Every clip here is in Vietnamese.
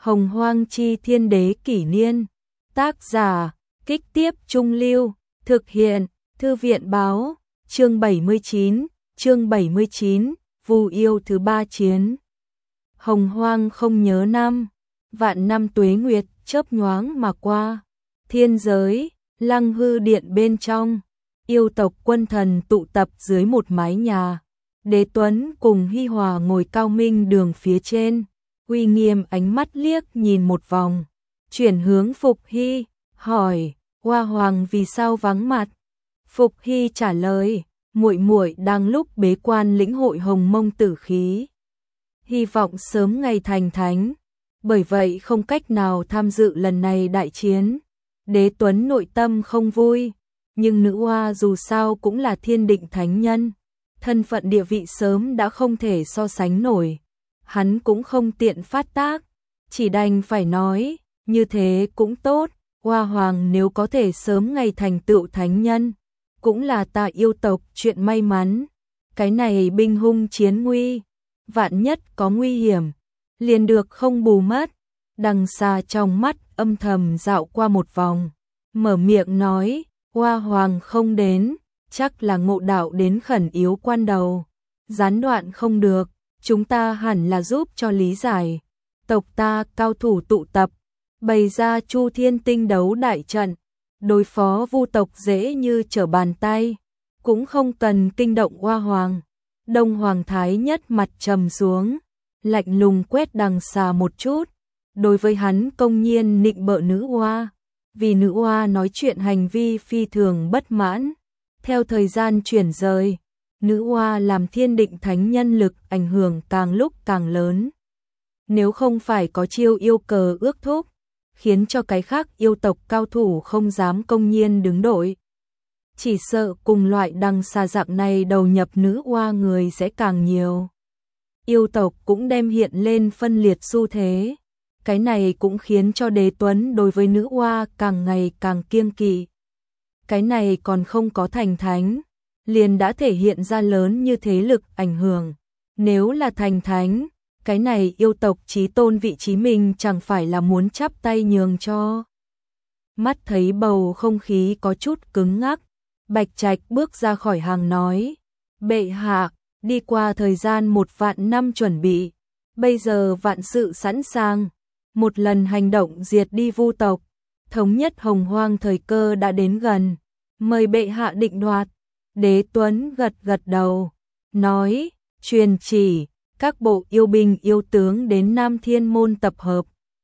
Hồng Hoang chi thiên đế kỷ niên. Tác giả, Kích Tiếp Trung Lưu. Thực hiện, Thư viện báo. Chương 79, Vu yêu thứ ba chiến. Hồng Hoang không nhớ năm, vạn năm tuế nguyệt chớp nhoáng mà qua. Thiên giới, Lăng Hư điện bên trong, yêu tộc quân thần tụ tập dưới một mái nhà. Đế Tuấn cùng Hi Hòa ngồi cao minh đường phía trên, uy nghiêm ánh mắt liếc nhìn một vòng, chuyển hướng Phục Hy, hỏi: Hoa Hoàng vì sao vắng mặt? Phục Hy trả lời: muội muội đang lúc bế quan lĩnh hội hồng mông tử khí, hy vọng sớm ngày thành thánh, bởi vậy không cách nào tham dự lần này đại chiến. Đế Tuấn nội tâm không vui, nhưng nữ hoa dù sao cũng là thiên định thánh nhân, thân phận địa vị sớm đã không thể so sánh nổi, hắn cũng không tiện phát tác, chỉ đành phải nói: như thế cũng tốt, Hoa Hoàng nếu có thể sớm ngày thành tựu thánh nhân, cũng là ta yêu tộc chuyện may mắn. Cái này binh hung chiến nguy, vạn nhất có nguy hiểm, liền được không bù mất. Đằng xa trong mắt âm thầm dạo qua một vòng, mở miệng nói: Hoa Hoàng không đến, chắc là ngộ đạo đến khẩn yếu quan đầu, gián đoạn không được, chúng ta hẳn là giúp cho lý giải. Tộc ta cao thủ tụ tập, bày ra Chu Thiên Tinh đấu đại trận, đối phó Vu tộc dễ như trở bàn tay, cũng không cần kinh động Hoa Hoàng. Đông Hoàng Thái Nhất mặt trầm xuống, lạnh lùng quét đằng xa một chút, đối với hắn công nhiên nịnh bợ nữ hoa, vì nữ hoa nói chuyện hành vi phi thường bất mãn. Theo thời gian chuyển rời, nữ hoa làm thiên định thánh nhân lực ảnh hưởng càng lúc càng lớn. Nếu không phải có chiêu yêu cờ ước thúc, khiến cho cái khác yêu tộc cao thủ không dám công nhiên đứng đội, chỉ sợ cùng loại đằng xa dạng này đầu nhập nữ hoa người sẽ càng nhiều. Yêu tộc cũng đem hiện lên phân liệt xu thế, cái này cũng khiến cho Đế Tuấn đối với nữ hoa càng ngày càng kiêng kỵ. Cái này còn không có thành thánh, liền đã thể hiện ra lớn như thế lực ảnh hưởng. Nếu là thành thánh, cái này yêu tộc chí tôn vị trí mình chẳng phải là muốn chắp tay nhường cho. Mắt thấy bầu không khí có chút cứng ngắc, Bạch Trạch bước ra khỏi hàng nói: Bệ hạ, đi qua thời gian 1.000 năm chuẩn bị, bây giờ vạn sự sẵn sàng, một lần hành động diệt đi Vu tộc, thống nhất Hồng Hoang thời cơ đã đến gần, mời bệ hạ định đoạt. Đế Tuấn gật gật đầu, nói: truyền chỉ, các bộ yêu binh yêu tướng đến Nam Thiên Môn tập hợp.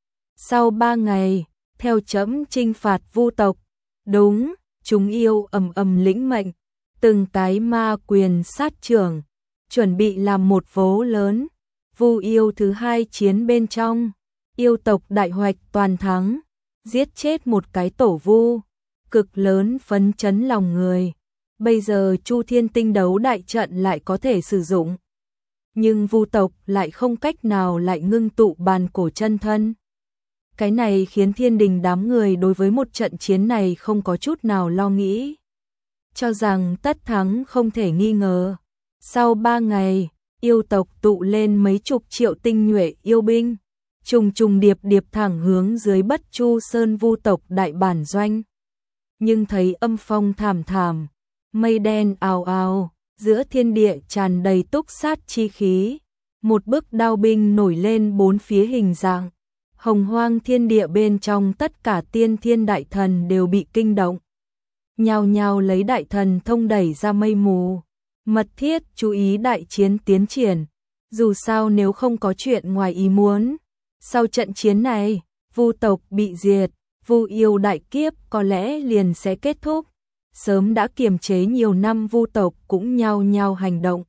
Sau 3 ngày, theo chấm chinh phạt Vu tộc. Đúng, chúng yêu ầm ầm lĩnh mệnh, từng cái ma quyền sát trưởng, chuẩn bị làm một vố lớn. Vu yêu thứ hai chiến bên trong, yêu tộc đại hoạch toàn thắng, giết chết một cái tổ vu, cực lớn phấn chấn lòng người. Bây giờ Chu Thiên Tinh đấu đại trận lại có thể sử dụng, nhưng Vu tộc lại không cách nào lại ngưng tụ bàn cổ chân thân. Cái này khiến thiên đình đám người đối với một trận chiến này không có chút nào lo nghĩ, cho rằng tất thắng không thể nghi ngờ. Sau 3 ngày, yêu tộc tụ lên mấy chục triệu tinh nhuệ yêu binh, trùng trùng điệp điệp thẳng hướng dưới Bất Chu Sơn Vu tộc đại bản doanh. Nhưng thấy âm phong thảm thảm, mây đen ào ào, giữa thiên địa tràn đầy túc sát chi khí, một bức đao binh nổi lên bốn phía hình dạng. Hồng Hoang thiên địa bên trong tất cả tiên thiên đại thần đều bị kinh động, nhao nhao lấy đại thần thông đẩy ra mây mù, mật thiết chú ý đại chiến tiến triển. Dù sao nếu không có chuyện ngoài ý muốn, sau trận chiến này, Vu tộc bị diệt, Vu yêu đại kiếp có lẽ liền sẽ kết thúc. Sớm đã kiềm chế nhiều năm Vu tộc cũng nhao nhao hành động.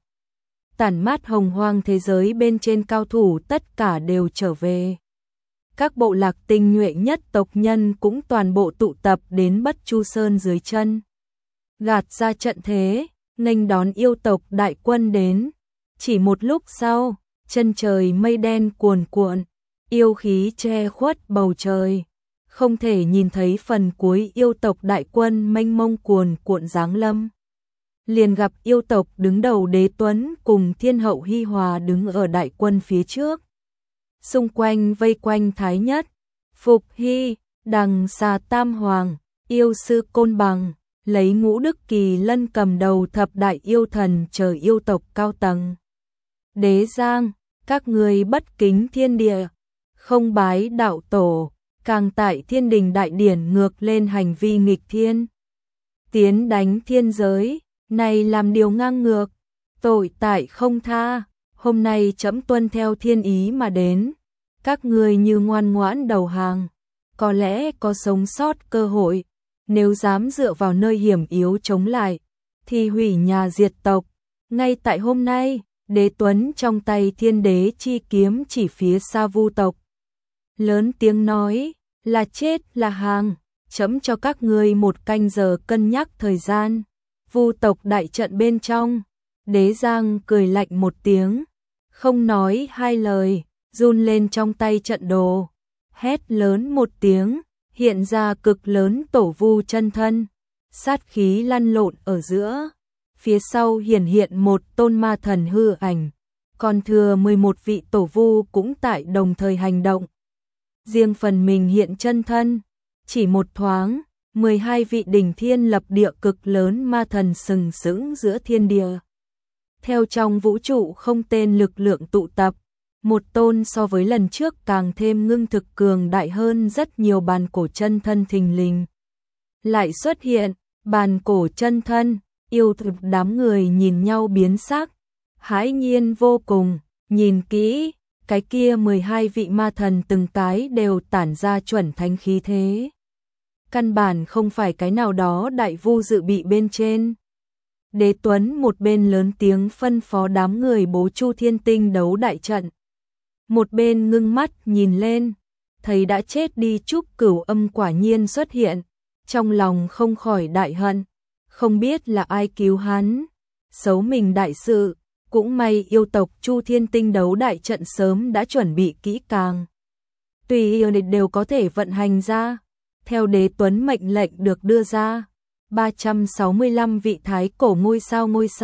Tản mát Hồng Hoang thế giới bên trên cao thủ tất cả đều trở về. Các bộ lạc tinh nhuệ nhất tộc nhân cũng toàn bộ tụ tập đến Bất Chu Sơn dưới chân, gạt ra trận thế, nghênh đón yêu tộc đại quân đến. Chỉ một lúc sau, chân trời mây đen cuồn cuộn, yêu khí che khuất bầu trời, không thể nhìn thấy phần cuối yêu tộc đại quân mênh mông cuồn cuộn giáng lâm. Liền gặp yêu tộc đứng đầu Đế Tuấn cùng Thiên hậu Hi Hòa đứng ở đại quân phía trước. xung quanh vây quanh Thái Nhất, Phục Hy, Đằng Xà Tam Hoàng, yêu sư Côn Bằng, lấy Ngũ Đức Kỳ Lân cầm đầu thập đại yêu thần chờ yêu tộc cao tầng. Đế Giang, các người bất kính thiên địa, không bái đạo tổ, càng tại thiên đình đại điển ngược lên hành vi nghịch thiên. Tiến đánh thiên giới, này làm điều ngang ngược, tội tại không tha, hôm nay trẫm tuân theo thiên ý mà đến. Các người như ngoan ngoãn đầu hàng, có lẽ có sống sót cơ hội, nếu dám dựa vào nơi hiểm yếu chống lại, thì hủy nhà diệt tộc. Ngay tại hôm nay, Đế Tuấn trong tay Thiên Đế chi kiếm chỉ phía xa Vu tộc. Lớn tiếng nói, là chết là hàng, trẫm cho các ngươi 1 canh giờ cân nhắc thời gian. Vu tộc đại trận bên trong, Đế Giang cười lạnh một tiếng, không nói 2 lời, run lên trong tay trận đồ, hét lớn một tiếng, hiện ra cực lớn tổ vu chân thân, sát khí lăn lộn ở giữa, phía sau hiển hiện một tôn ma thần hư ảnh, còn thừa 11 vị tổ vu cũng tại đồng thời hành động. Riêng phần mình hiện chân thân, chỉ một thoáng, 12 vị đỉnh thiên lập địa cực lớn ma thần sừng sững giữa thiên địa. Theo trong vũ trụ không tên lực lượng tụ tập, một tôn so với lần trước càng thêm ngưng thực cường đại hơn rất nhiều bàn cổ chân thân thình lình. Lại xuất hiện, bàn cổ chân thân, yêu thực đám người nhìn nhau biến sắc, hãi nhiên vô cùng, nhìn kỹ, cái kia 12 vị ma thần từng cái đều tản ra chuẩn thánh khí thế. Căn bản không phải cái nào đó đại vu dự bị bên trên. Đế Tuấn một bên lớn tiếng phân phó đám người bố Chu Thiên Tinh đấu đại trận. Một bên ngưng mắt nhìn lên, thấy đã chết đi Trúc Cửu Âm quả nhiên xuất hiện, trong lòng không khỏi đại hận, không biết là ai cứu hắn, xấu mình đại sự, cũng may yêu tộc Chu Thiên Tinh đấu đại trận sớm đã chuẩn bị kỹ càng. Tùy yêu địch đều có thể vận hành ra, theo Đế Tuấn mệnh lệnh được đưa ra, 365 vị thái cổ ngôi sao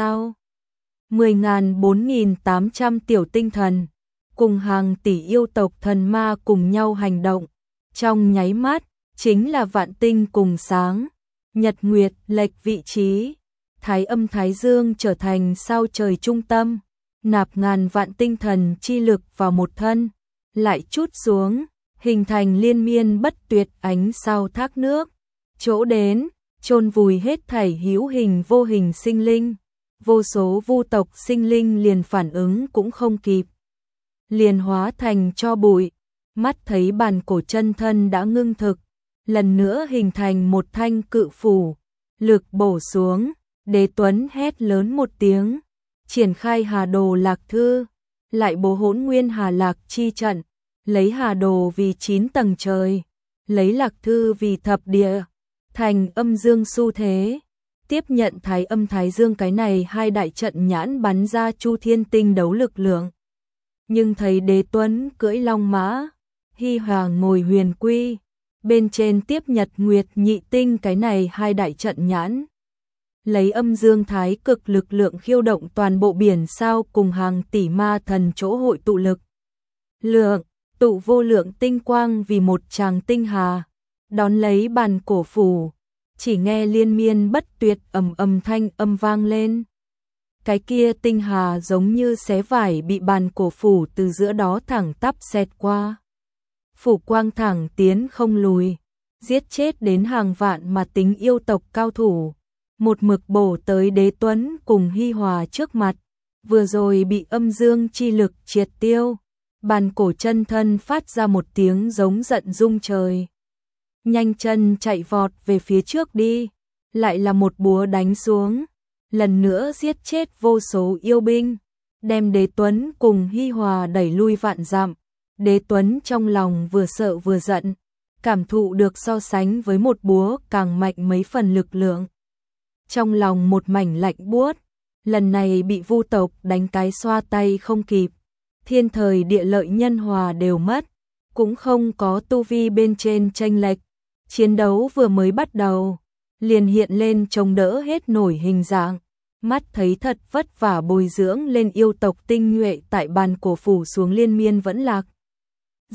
10.000 4.800 tiểu tinh thần, cùng hàng tỷ yêu tộc thần ma cùng nhau hành động, trong nháy mắt, chính là vạn tinh cùng sáng, nhật nguyệt lệch vị trí, thái âm thái dương trở thành sao trời trung tâm, nạp ngàn vạn tinh thần chi lực vào một thân, lại trút xuống, hình thành liên miên bất tuyệt ánh sao thác nước, chỗ đến, chôn vùi hết thảy hữu hình vô hình sinh linh, vô số vu tộc sinh linh liền phản ứng cũng không kịp, liền hóa thành tro bụi, mắt thấy bàn cổ chân thân đã ngưng thực, lần nữa hình thành một thanh cự phủ, lực bổ xuống, Đế Tuấn hét lớn một tiếng, triển khai Hà Đồ Lạc Thư, lại bố Hỗn Nguyên Hà Lạc chi trận, lấy Hà Đồ vì 9 tầng trời, lấy Lạc Thư vì thập địa, thành âm dương xu thế, tiếp nhận thái âm thái dương cái này 2 đại trận nhãn bắn ra Chu Thiên Tinh đấu lực lượng. Nhưng thấy Đế Tuấn cưỡi long mã, Hy Hòa ngồi huyền quy, bên trên tiếp nhật nguyệt nhị tinh cái này 2 đại trận nhãn. Lấy âm dương thái cực lực lượng khiêu động toàn bộ biển sao cùng hàng tỷ ma thần chỗ hội tụ lực. Lượng, tụ vô lượng tinh quang vì một tràng tinh hà, đón lấy bàn cổ phủ, chỉ nghe liên miên bất tuyệt ầm ầm thanh âm vang lên. Cái kia tinh hà giống như xé vải bị bàn cổ phủ từ giữa đó thẳng tắp xẹt qua. Phủ quang thẳng tiến không lùi, giết chết đến hàng vạn mà tính yêu tộc cao thủ, một mực bổ tới Đế Tuấn cùng Hy Hòa trước mặt, vừa rồi bị âm dương chi lực triệt tiêu, bàn cổ chân thân phát ra một tiếng giống giận rung trời. Nhanh chân chạy vọt về phía trước đi, lại là một búa đánh xuống, lần nữa giết chết vô số yêu binh, đem Đế Tuấn cùng Hy Hòa đẩy lui vạn dặm. Đế Tuấn trong lòng vừa sợ vừa giận, cảm thụ được so sánh với một búa càng mạnh mấy phần lực lượng. Trong lòng một mảnh lạnh buốt, lần này bị vu tộc đánh cái xoa tay không kịp, thiên thời địa lợi nhân hòa đều mất, cũng không có tu vi bên trên chênh lệch, chiến đấu vừa mới bắt đầu, liền hiện lên chống đỡ hết nổi hình dạng, mắt thấy thật vất vả bồi dưỡng lên yêu tộc tinh nhuệ tại bàn cổ phủ xuống liên miên vẫn lạc.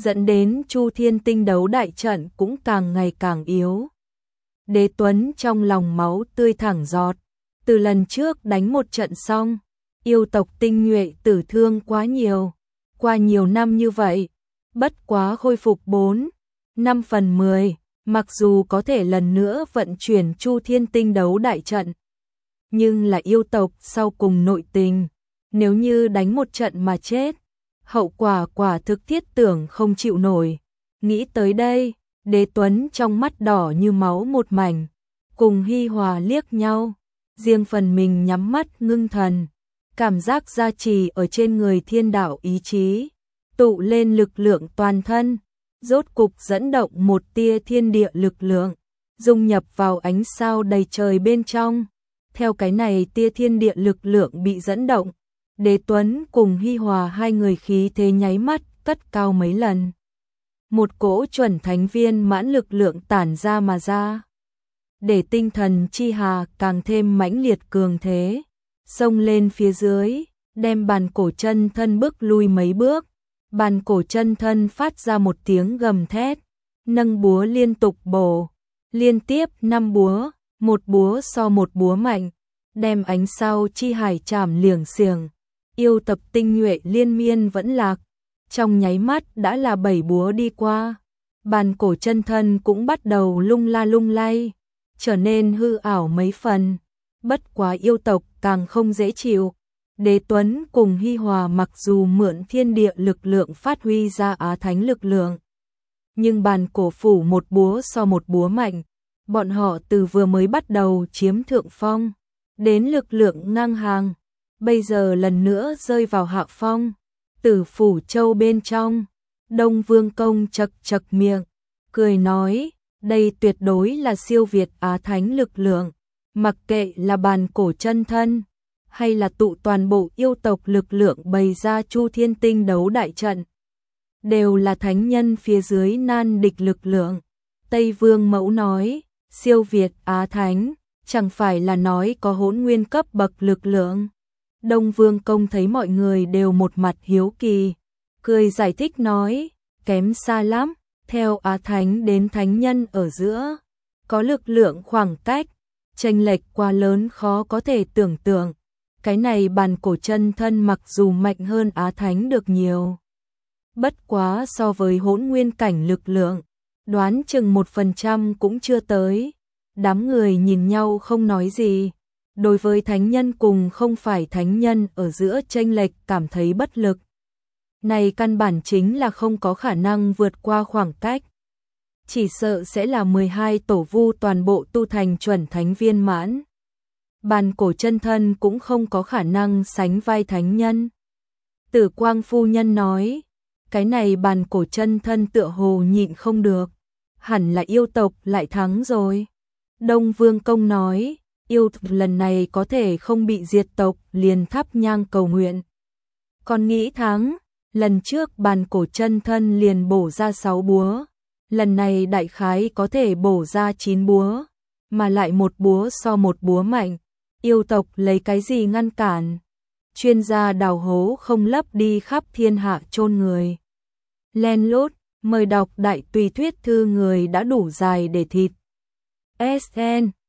dẫn đến Chu Thiên Tinh đấu đại trận cũng càng ngày càng yếu. Đế Tuấn trong lòng máu tươi thẳng giọt, từ lần trước đánh một trận xong, yêu tộc tinh nhuệ tử thương quá nhiều, qua nhiều năm như vậy, bất quá khôi phục 4/5/10, mặc dù có thể lần nữa vận chuyển Chu Thiên Tinh đấu đại trận, nhưng là yêu tộc sau cùng nội tình, nếu như đánh một trận mà chết, hậu quả quả thực thiết tưởng không chịu nổi. Nghĩ tới đây, Đế Tuấn trong mắt đỏ như máu một mảnh, cùng Hi Hòa liếc nhau, riêng phần mình nhắm mắt ngưng thần, cảm giác gia trì ở trên người thiên đạo ý chí, tụ lên lực lượng toàn thân, rốt cục dẫn động một tia thiên địa lực lượng, dung nhập vào ánh sao đầy trời bên trong. Theo cái này tia thiên địa lực lượng bị dẫn động, Đế Tuấn cùng Hi Hòa hai người khí thế nháy mắt cất cao mấy lần. Một cỗ chuẩn thánh viên mãn lực lượng tản ra mà ra, để tinh thần chi hà càng thêm mãnh liệt cường thế, xông lên phía dưới, đem bàn cổ chân thân bước lui mấy bước. Bàn cổ chân thân phát ra một tiếng gầm thét, nâng búa liên tục bổ, liên tiếp 5 búa, một búa so một búa mạnh, đem ánh sao chi hải chảm liềng xiềng. Yêu tập tinh nhuệ liên miên vẫn lạc, trong nháy mắt đã là 7 búa đi qua. Bàn cổ chân thân cũng bắt đầu lung la lung lay, trở nên hư ảo mấy phần. Bất quá yêu tộc càng không dễ chịu. Đế Tuấn cùng Hi Hòa mặc dù mượn thiên địa lực lượng phát huy ra á thánh lực lượng, nhưng bàn cổ phủ một búa so một búa mạnh, bọn họ từ vừa mới bắt đầu chiếm thượng phong, đến lực lượng ngang hàng, bây giờ lần nữa rơi vào hạ phong. Tử Phủ Châu bên trong, Đông Vương Công chật chật miệng, cười nói, đây tuyệt đối là siêu việt á thánh lực lượng, mặc kệ là bàn cổ chân thân, hay là tụ toàn bộ yêu tộc lực lượng bày ra Chu Thiên Tinh đấu đại trận, đều là thánh nhân phía dưới nan địch lực lượng. Tây Vương Mẫu nói, siêu việt á thánh, chẳng phải là nói có hỗn nguyên cấp bậc lực lượng. Đông Vương Công thấy mọi người đều một mặt hiếu kỳ, cười giải thích nói, kém xa lắm, theo á thánh đến thánh nhân ở giữa, có lực lượng khoảng cách, chênh lệch quá lớn khó có thể tưởng tượng. Cái này bàn cổ chân thân mặc dù mạnh hơn á thánh được nhiều, bất quá so với hỗn nguyên cảnh lực lượng, đoán chừng 1% cũng chưa tới. Đám người nhìn nhau không nói gì, đối với thánh nhân cùng không phải thánh nhân ở giữa chênh lệch cảm thấy bất lực. Này căn bản chính là không có khả năng vượt qua khoảng cách. Chỉ sợ sẽ là 12 tổ vu toàn bộ tu thành chuẩn thánh viên mãn. Bàn cổ chân thân cũng không có khả năng sánh vai thánh nhân. Tử Quang phu nhân nói, cái này bàn cổ chân thân tựa hồ nhịn không được, hẳn là yêu tộc lại thắng rồi. Đông Vương Công nói, yêu tộc lần này có thể không bị diệt tộc, liền thắp nhang cầu nguyện. Còn nghĩ thắng, lần trước bàn cổ chân thân liền bổ ra 6 búa, lần này đại khái có thể bổ ra 9 búa, mà lại một búa so một búa mạnh. Yêu tộc lấy cái gì ngăn cản? Chuyên gia đào hố không lấp đi khắp thiên hạ chôn người. Len lút, mời đọc đại tùy thuyết thư người đã đủ dài để thịt. SN